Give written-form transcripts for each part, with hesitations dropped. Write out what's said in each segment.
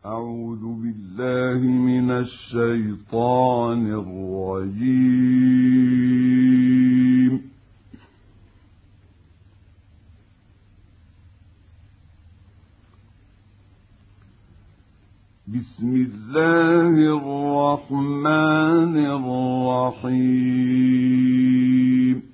أعوذ بالله من الشيطان الرجيم. بسم الله الرحمن الرحيم.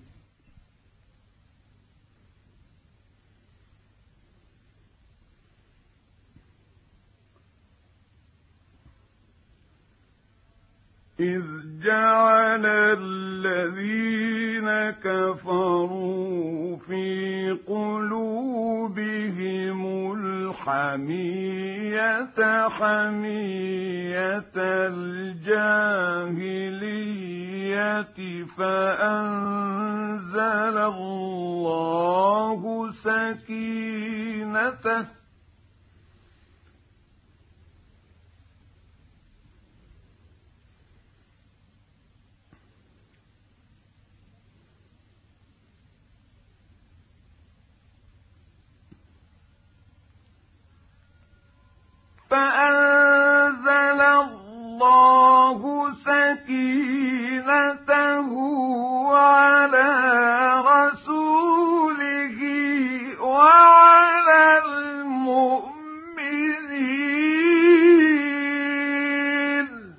إذ جعل الذين كفروا في قلوبهم الحمية حمية الجاهلية فأنزل الله سكينته على رسوله وعلى المؤمنين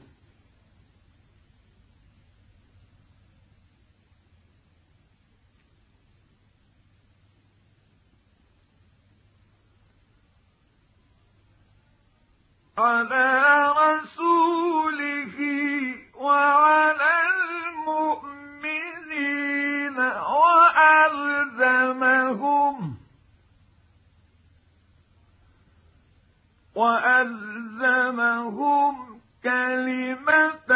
وألزمهم كلمة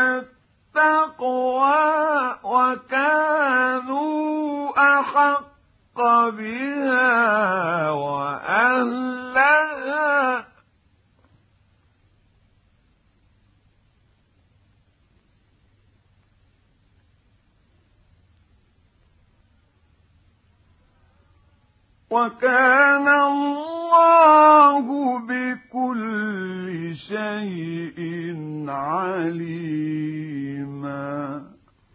التقوى وكانوا أحق بها وأهلها وكان الله بكل شيء عليما.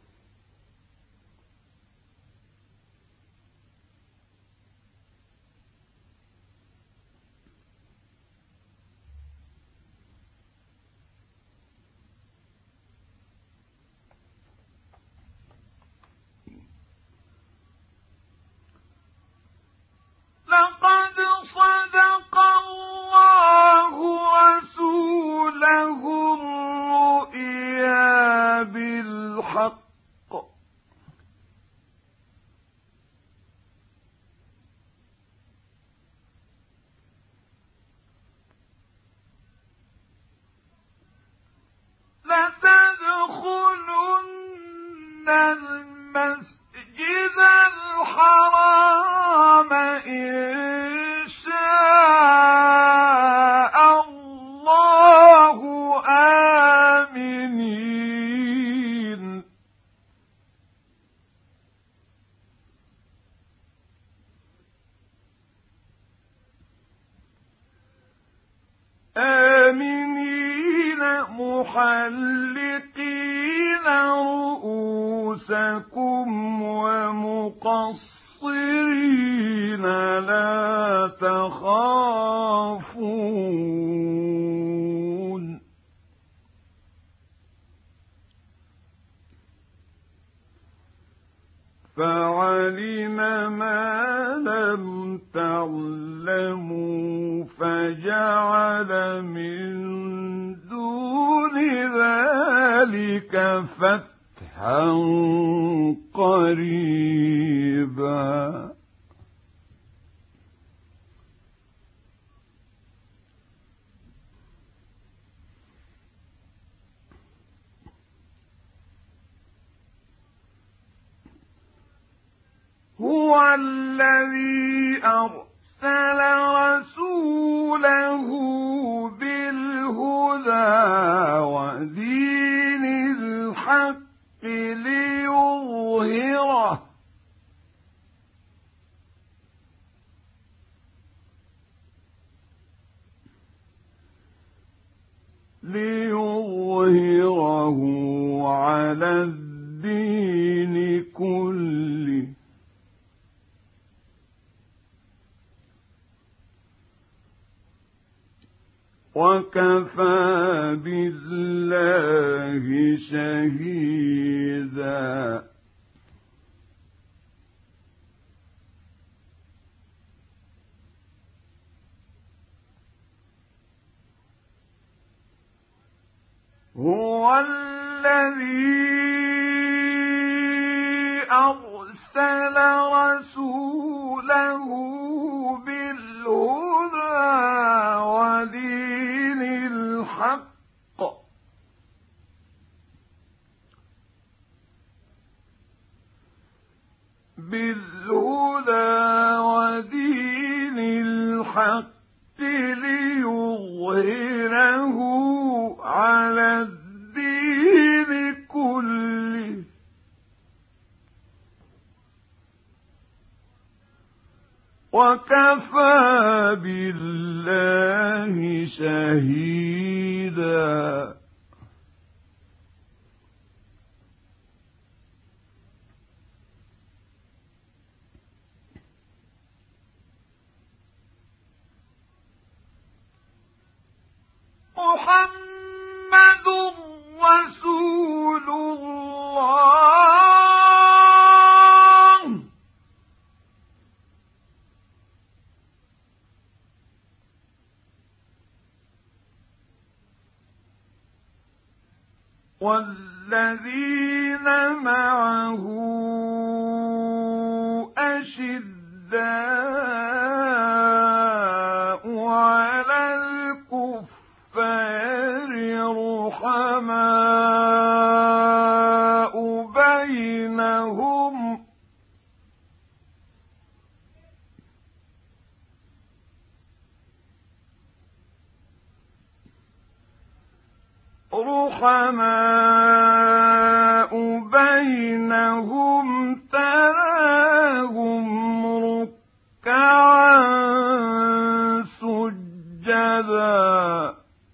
لقد صدق الله رسوله الرؤيا بالحق لتدخلن المسجد الحرام إن شاء الله آمنين محلقين رؤوسكم ومقصرين لا تخافون فعلم ما لم تعلموا فجعل من دون ذلك فتحا قريبا هو الذي أرسل رسوله بالهدى ودين الحق ليظهره على الدين كله وكفى بالله شهيدا هو الذي أرسل رسوله بالهدى ودين الحق ليظهره على الدين كله وكفى بالله شهيدا محمد رسول الله والذين معه أشداء على الكفار رحماء بينهم تراهم ركعا سجدا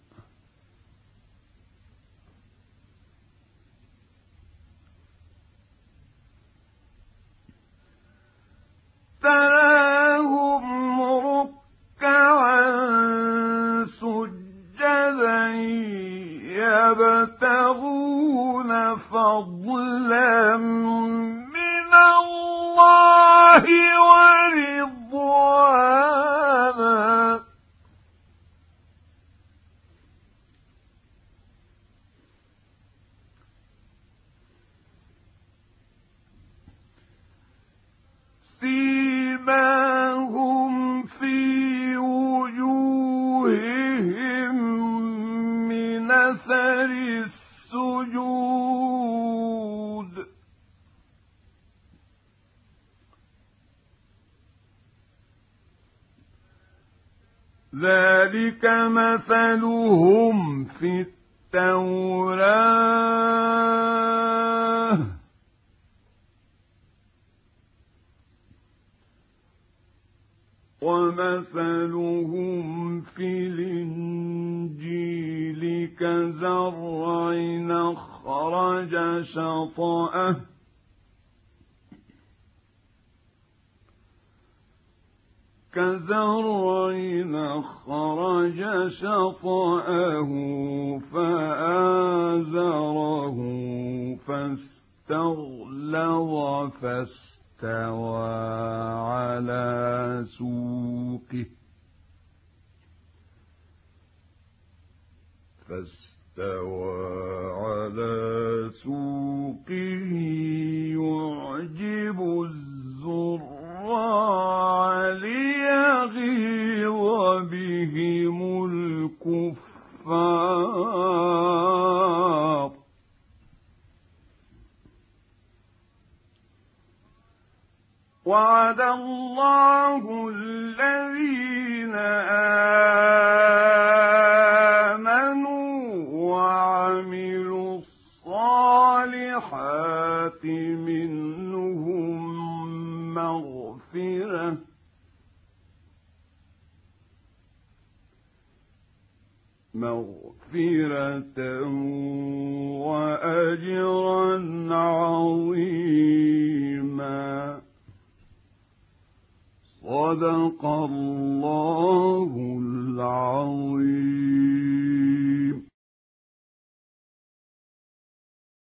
يبتغون فضلا من الله ورضوانا سيماهم في وجوههم من أثر السجود ذلك مثلهم في التوراة ومثلهم في الإنجيل كزرع أخرج شطأه فآزره فاستغلظ فاستوى على سوقه يعجب الزراع ليغيظ بهم الكفار وعد الله الذين آمنوا وعملوا الصالحات مغفرة وأجرا عظيما. صدق الله العظيم.